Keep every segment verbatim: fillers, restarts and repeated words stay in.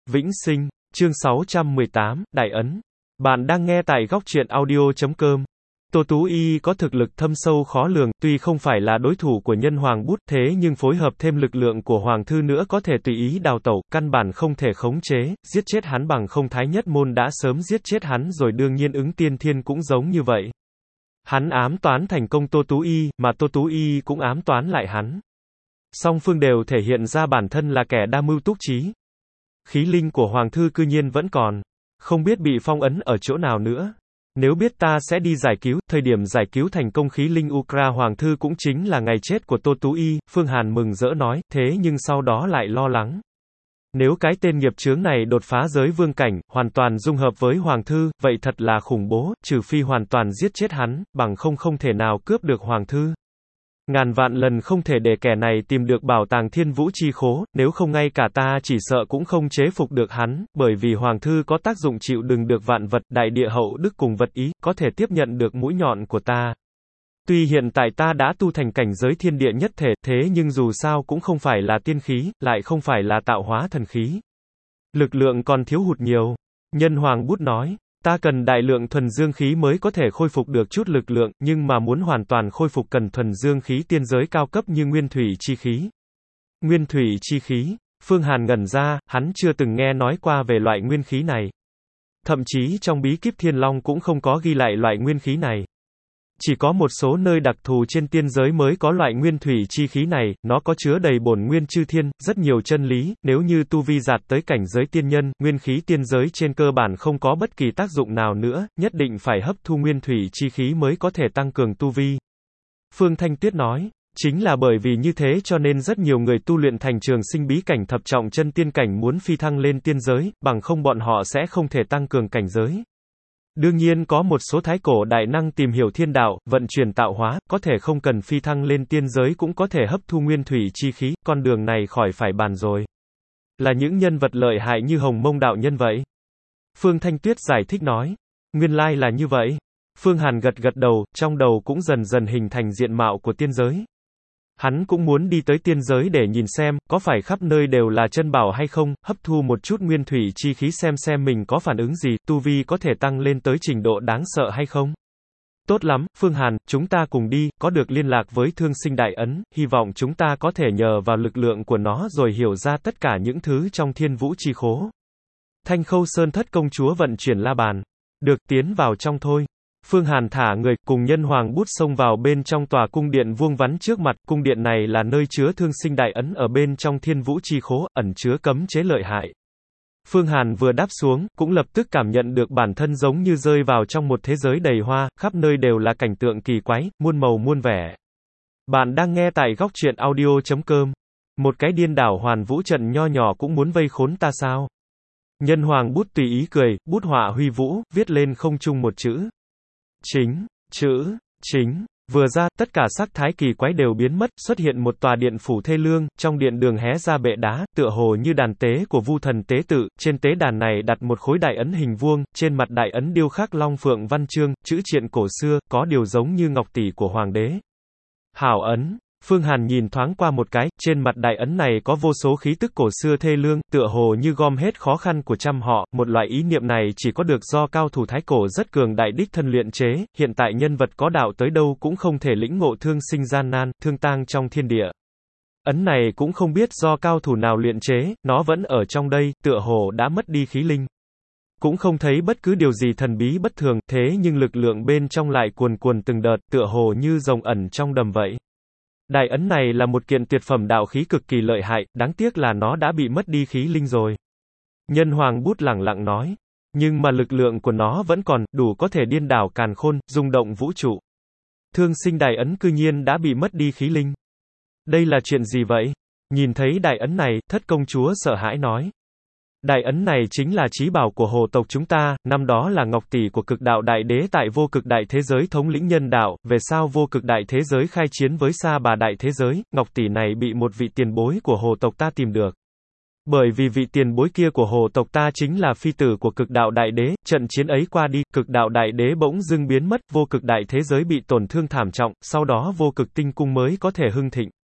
Vĩnh Sinh, chương sáu trăm mười tám, Đại Ấn. Bạn đang nghe tại góc truyện audio chấm com. Tô Tú Y có thực lực thâm sâu khó lường, tuy không phải là đối thủ của Nhân Hoàng Bút, thế nhưng phối hợp thêm lực lượng của Hoàng Thư nữa có thể tùy ý đào tẩu, căn bản không thể khống chế, giết chết hắn bằng không. Thái Nhất Môn đã sớm giết chết hắn rồi, đương nhiên Ứng Tiên Thiên cũng giống như vậy. Hắn ám toán thành công Tô Tú Y, mà Tô Tú Y cũng ám toán lại hắn. Song phương đều thể hiện ra bản thân là kẻ đa mưu túc trí. Khí linh của Hoàng Thư cư nhiên vẫn còn, không biết bị phong ấn ở chỗ nào nữa. Nếu biết ta sẽ đi giải cứu, thời điểm giải cứu thành công khí linh Ukra Hoàng Thư cũng chính là ngày chết của Tô Tú Y, Phương Hàn mừng rỡ nói, thế nhưng sau đó lại lo lắng. Nếu cái tên nghiệp chướng này đột phá giới vương cảnh, hoàn toàn dung hợp với Hoàng Thư, vậy thật là khủng bố, trừ phi hoàn toàn giết chết hắn, bằng không không thể nào cướp được Hoàng Thư. Ngàn vạn lần không thể để kẻ này tìm được bảo tàng Thiên Vũ Chi Khố, nếu không ngay cả ta chỉ sợ cũng không chế phục được hắn, bởi vì Hoàng Thư có tác dụng chịu đựng được vạn vật, đại địa hậu đức cùng vật ý, có thể tiếp nhận được mũi nhọn của ta. Tuy hiện tại ta đã tu thành cảnh giới thiên địa nhất thể, thế nhưng dù sao cũng không phải là tiên khí, lại không phải là tạo hóa thần khí. Lực lượng còn thiếu hụt nhiều. Nhân Hoàng Bút nói. Ta cần đại lượng thuần dương khí mới có thể khôi phục được chút lực lượng, nhưng mà muốn hoàn toàn khôi phục cần thuần dương khí tiên giới cao cấp như nguyên thủy chi khí. Nguyên thủy chi khí, Phương Hàn ngẩn ra, hắn chưa từng nghe nói qua về loại nguyên khí này. Thậm chí trong bí kíp Thiên Long cũng không có ghi lại loại nguyên khí này. Chỉ có một số nơi đặc thù trên tiên giới mới có loại nguyên thủy chi khí này, nó có chứa đầy bổn nguyên chư thiên, rất nhiều chân lý, nếu như tu vi đạt tới cảnh giới tiên nhân, nguyên khí tiên giới trên cơ bản không có bất kỳ tác dụng nào nữa, nhất định phải hấp thu nguyên thủy chi khí mới có thể tăng cường tu vi. Phương Thanh Tuyết nói, chính là bởi vì như thế cho nên rất nhiều người tu luyện thành trường sinh bí cảnh thập trọng chân tiên cảnh muốn phi thăng lên tiên giới, bằng không bọn họ sẽ không thể tăng cường cảnh giới. Đương nhiên có một số thái cổ đại năng tìm hiểu thiên đạo, vận chuyển tạo hóa, có thể không cần phi thăng lên tiên giới cũng có thể hấp thu nguyên thủy chi khí, con đường này khỏi phải bàn rồi. Là những nhân vật lợi hại như Hồng Mông đạo nhân vậy. Phương Thanh Tuyết giải thích nói. Nguyên lai là như vậy. Phương Hàn gật gật đầu, trong đầu cũng dần dần hình thành diện mạo của tiên giới. Hắn cũng muốn đi tới tiên giới để nhìn xem, có phải khắp nơi đều là chân bảo hay không, hấp thu một chút nguyên thủy chi khí xem xem mình có phản ứng gì, tu vi có thể tăng lên tới trình độ đáng sợ hay không. Tốt lắm, Phương Hàn, chúng ta cùng đi, có được liên lạc với Thương Sinh Đại Ấn, hy vọng chúng ta có thể nhờ vào lực lượng của nó rồi hiểu ra tất cả những thứ trong Thiên Vũ Chi Khố. Thanh Khâu Sơn Thất công chúa vận chuyển la bàn. Được, tiến vào trong thôi. Phương Hàn thả người, cùng Nhân Hoàng Bút xông vào bên trong tòa cung điện vuông vắn trước mặt, cung điện này là nơi chứa Thương Sinh Đại Ấn ở bên trong Thiên Vũ Chi Khố, ẩn chứa cấm chế lợi hại. Phương Hàn vừa đáp xuống, cũng lập tức cảm nhận được bản thân giống như rơi vào trong một thế giới đầy hoa, khắp nơi đều là cảnh tượng kỳ quái, muôn màu muôn vẻ. Bạn đang nghe tại góc truyện audio chấm com. Một cái điên đảo hoàn vũ trận nho nhỏ cũng muốn vây khốn ta sao? Nhân Hoàng Bút tùy ý cười, bút họa huy vũ, viết lên không trung một chữ. Chính, chữ, chính, vừa ra, tất cả sắc thái kỳ quái đều biến mất, xuất hiện một tòa điện phủ thê lương, trong điện đường hé ra bệ đá, tựa hồ như đàn tế của Vu Thần tế tự, trên tế đàn này đặt một khối đại ấn hình vuông, trên mặt đại ấn điêu khắc long phượng văn chương, chữ triện cổ xưa, có điều giống như ngọc tỷ của hoàng đế. Hảo ấn. Phương Hàn nhìn thoáng qua một cái, trên mặt đại ấn này có vô số khí tức cổ xưa thê lương, tựa hồ như gom hết khó khăn của trăm họ, một loại ý niệm này chỉ có được do cao thủ thái cổ rất cường đại đích thân luyện chế, hiện tại nhân vật có đạo tới đâu cũng không thể lĩnh ngộ thương sinh gian nan, thương tang trong thiên địa. Ấn này cũng không biết do cao thủ nào luyện chế, nó vẫn ở trong đây, tựa hồ đã mất đi khí linh. Cũng không thấy bất cứ điều gì thần bí bất thường, thế nhưng lực lượng bên trong lại cuồn cuồn từng đợt, tựa hồ như rồng ẩn trong đầm vậy. Đại ấn này là một kiện tuyệt phẩm đạo khí cực kỳ lợi hại, đáng tiếc là nó đã bị mất đi khí linh rồi. Nhân Hoàng Bút lẳng lặng nói. Nhưng mà lực lượng của nó vẫn còn, đủ có thể điên đảo càn khôn, rung động vũ trụ. Thương Sinh Đại Ấn cư nhiên đã bị mất đi khí linh. Đây là chuyện gì vậy? Nhìn thấy đại ấn này, Thất công chúa sợ hãi nói. Đại ấn này chính là chí bảo của hồ tộc chúng ta, năm đó là ngọc tỷ của cực đạo đại đế tại vô cực đại thế giới thống lĩnh nhân đạo, về sau vô cực đại thế giới khai chiến với Sa Bà đại thế giới, ngọc tỷ này bị một vị tiền bối của hồ tộc ta tìm được. Bởi vì vị tiền bối kia của hồ tộc ta chính là phi tử của cực đạo đại đế, trận chiến ấy qua đi, cực đạo đại đế bỗng dưng biến mất, vô cực đại thế giới bị tổn thương thảm trọng, sau đó vô cực tinh cung mới có thể hưng thịnh.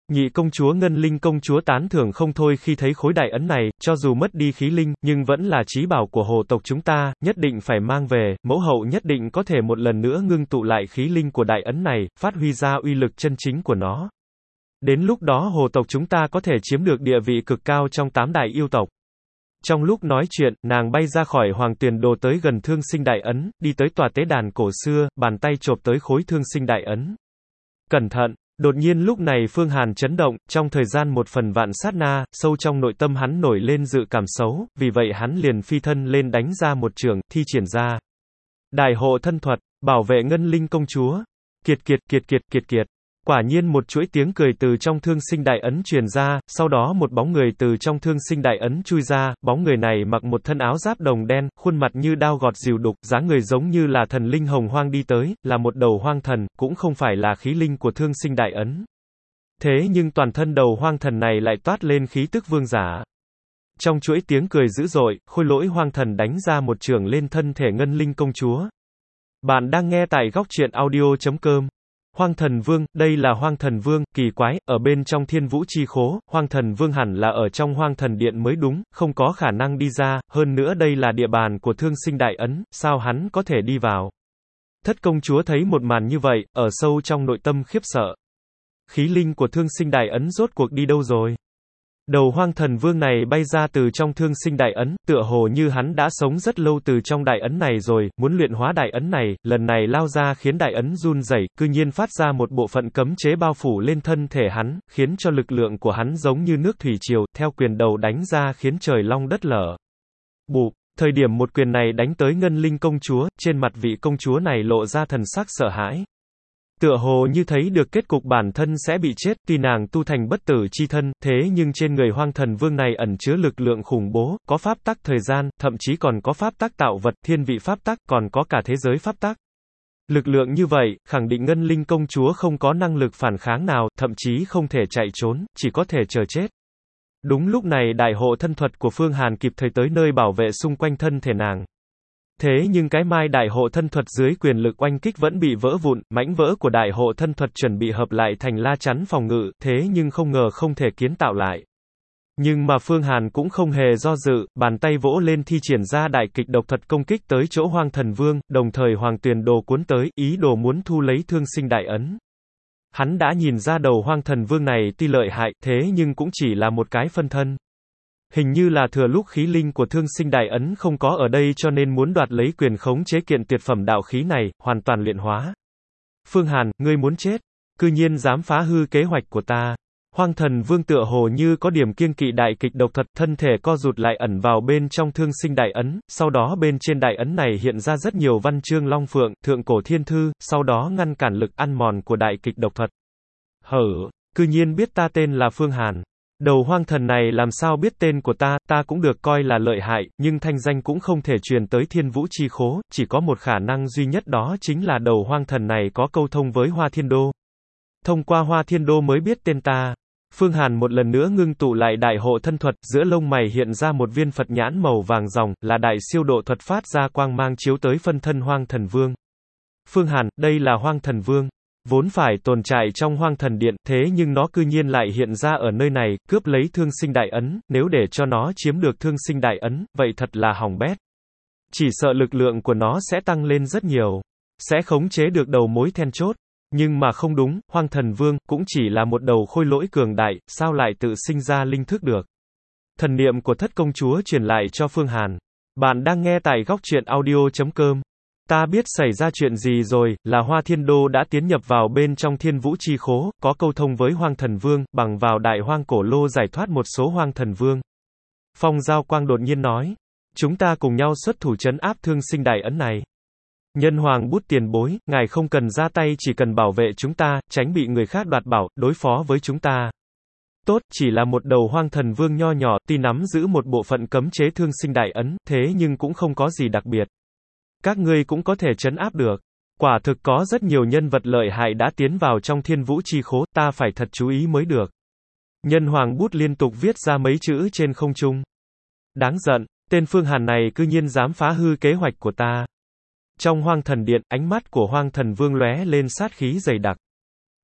Nhị công chúa Ngân Linh công chúa tán thưởng không thôi khi thấy khối đại ấn này, cho dù mất đi khí linh, nhưng vẫn là chí bảo của hồ tộc chúng ta, nhất định phải mang về, mẫu hậu nhất định có thể một lần nữa ngưng tụ lại khí linh của đại ấn này, phát huy ra uy lực chân chính của nó. Đến lúc đó hồ tộc chúng ta có thể chiếm được địa vị cực cao trong tám đại yêu tộc. Trong lúc nói chuyện, nàng bay ra khỏi hoàng tuyền đồ tới gần thương sinh đại ấn, đi tới tòa tế đàn cổ xưa, bàn tay chộp tới khối thương sinh đại ấn. Cẩn thận! Đột nhiên lúc này Phương Hàn chấn động, trong thời gian một phần vạn sát na, sâu trong nội tâm hắn nổi lên dự cảm xấu, vì vậy hắn liền phi thân lên đánh ra một trường, thi triển ra. Đại hộ thân thuật, bảo vệ Ngân Linh công chúa. Kiệt kiệt kiệt kiệt kiệt kiệt. Quả nhiên một chuỗi tiếng cười từ trong thương sinh đại ấn truyền ra, sau đó một bóng người từ trong thương sinh đại ấn chui ra, bóng người này mặc một thân áo giáp đồng đen, khuôn mặt như đao gọt dìu đục, dáng người giống như là thần linh hồng hoang đi tới, là một đầu hoang thần, cũng không phải là khí linh của thương sinh đại ấn. Thế nhưng toàn thân đầu hoang thần này lại toát lên khí tức vương giả. Trong chuỗi tiếng cười dữ dội, khôi lỗi hoang thần đánh ra một trường lên thân thể Ngân Linh công chúa. Bạn đang nghe tại góc truyện audio chấm com. Hoang thần vương, đây là hoang thần vương, kỳ quái, ở bên trong thiên vũ chi khố, hoang thần vương hẳn là ở trong hoang thần điện mới đúng, không có khả năng đi ra, hơn nữa đây là địa bàn của thương sinh đại ấn, sao hắn có thể đi vào. Thất công chúa thấy một màn như vậy, ở sâu trong nội tâm khiếp sợ. Khí linh của thương sinh đại ấn rốt cuộc đi đâu rồi? Đầu hoang thần vương này bay ra từ trong thương sinh đại ấn, tựa hồ như hắn đã sống rất lâu từ trong đại ấn này rồi, muốn luyện hóa đại ấn này, lần này lao ra khiến đại ấn run rẩy, cư nhiên phát ra một bộ phận cấm chế bao phủ lên thân thể hắn, khiến cho lực lượng của hắn giống như nước thủy triều, theo quyền đầu đánh ra khiến trời long đất lở. Bụp, thời điểm một quyền này đánh tới Ngân Linh công chúa, trên mặt vị công chúa này lộ ra thần sắc sợ hãi. Tựa hồ như thấy được kết cục bản thân sẽ bị chết, tuy nàng tu thành bất tử chi thân, thế nhưng trên người hoang thần vương này ẩn chứa lực lượng khủng bố, có pháp tắc thời gian, thậm chí còn có pháp tắc tạo vật, thiên vị pháp tắc, còn có cả thế giới pháp tắc. Lực lượng như vậy, khẳng định Ngân Linh công chúa không có năng lực phản kháng nào, thậm chí không thể chạy trốn, chỉ có thể chờ chết. Đúng lúc này đại hộ thân thuật của Phương Hàn kịp thời tới nơi bảo vệ xung quanh thân thể nàng. Thế nhưng cái mai đại hộ thân thuật dưới quyền lực oanh kích vẫn bị vỡ vụn, mảnh vỡ của đại hộ thân thuật chuẩn bị hợp lại thành la chắn phòng ngự, thế nhưng không ngờ không thể kiến tạo lại. Nhưng mà Phương Hàn cũng không hề do dự, bàn tay vỗ lên thi triển ra đại kịch độc thuật công kích tới chỗ hoang thần vương, đồng thời hoàng tuyền đồ cuốn tới, ý đồ muốn thu lấy thương sinh đại ấn. Hắn đã nhìn ra đầu hoang thần vương này tuy lợi hại, thế nhưng cũng chỉ là một cái phân thân. Hình như là thừa lúc khí linh của thương sinh đại ấn không có ở đây cho nên muốn đoạt lấy quyền khống chế kiện tuyệt phẩm đạo khí này, hoàn toàn luyện hóa. Phương Hàn, ngươi muốn chết, cư nhiên dám phá hư kế hoạch của ta. Hoang thần vương tựa hồ như có điểm kiêng kỵ đại kịch độc thuật, thân thể co rụt lại ẩn vào bên trong thương sinh đại ấn, sau đó bên trên đại ấn này hiện ra rất nhiều văn chương long phượng, thượng cổ thiên thư, sau đó ngăn cản lực ăn mòn của đại kịch độc thuật. Hở, cư nhiên biết ta tên là Phương Hàn. Đầu hoang thần này làm sao biết tên của ta, ta cũng được coi là lợi hại, nhưng thanh danh cũng không thể truyền tới thiên vũ chi khố, chỉ có một khả năng duy nhất đó chính là đầu hoang thần này có câu thông với Hoa Thiên Đô. Thông qua Hoa Thiên Đô mới biết tên ta. Phương Hàn một lần nữa ngưng tụ lại đại hộ thân thuật, giữa lông mày hiện ra một viên Phật nhãn màu vàng ròng, là đại siêu độ thuật phát ra quang mang chiếu tới phân thân hoang thần vương. Phương Hàn, đây là hoang thần vương. Vốn phải tồn tại trong hoang thần điện, thế nhưng nó cư nhiên lại hiện ra ở nơi này, cướp lấy thương sinh đại ấn, nếu để cho nó chiếm được thương sinh đại ấn, vậy thật là hỏng bét. Chỉ sợ lực lượng của nó sẽ tăng lên rất nhiều, sẽ khống chế được đầu mối then chốt. Nhưng mà không đúng, hoang thần vương, cũng chỉ là một đầu khôi lỗi cường đại, sao lại tự sinh ra linh thức được. Thần niệm của thất công chúa truyền lại cho Phương Hàn. Bạn đang nghe tại góc truyện audio chấm com. Ta biết xảy ra chuyện gì rồi, là Hoa Thiên Đô đã tiến nhập vào bên trong thiên vũ chi khố, có câu thông với hoang thần vương, bằng vào đại hoang cổ lô giải thoát một số hoang thần vương. Phong Giao Quang đột nhiên nói, chúng ta cùng nhau xuất thủ trấn áp thương sinh đại ấn này. Nhân hoàng bút tiền bối, ngài không cần ra tay, chỉ cần bảo vệ chúng ta, tránh bị người khác đoạt bảo, đối phó với chúng ta. Tốt, chỉ là một đầu hoang thần vương nho nhỏ, tuy nắm giữ một bộ phận cấm chế thương sinh đại ấn, thế nhưng cũng không có gì đặc biệt. Các ngươi cũng có thể trấn áp được. Quả thực có rất nhiều nhân vật lợi hại đã tiến vào trong thiên vũ chi khố, ta phải thật chú ý mới được. Nhân hoàng bút liên tục viết ra mấy chữ trên không trung. Đáng giận, tên Phương Hàn này cư nhiên dám phá hư kế hoạch của ta. Trong hoang thần điện, ánh mắt của hoang thần vương lóe lên sát khí dày đặc.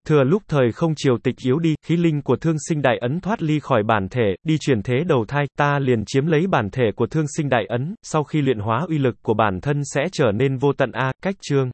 Thừa lúc thời không triều tịch yếu đi, khí linh của thương sinh đại ấn thoát ly khỏi bản thể, đi chuyển thế đầu thai, ta liền chiếm lấy bản thể của thương sinh đại ấn, sau khi luyện hóa uy lực của bản thân sẽ trở nên vô tận a. Cách chương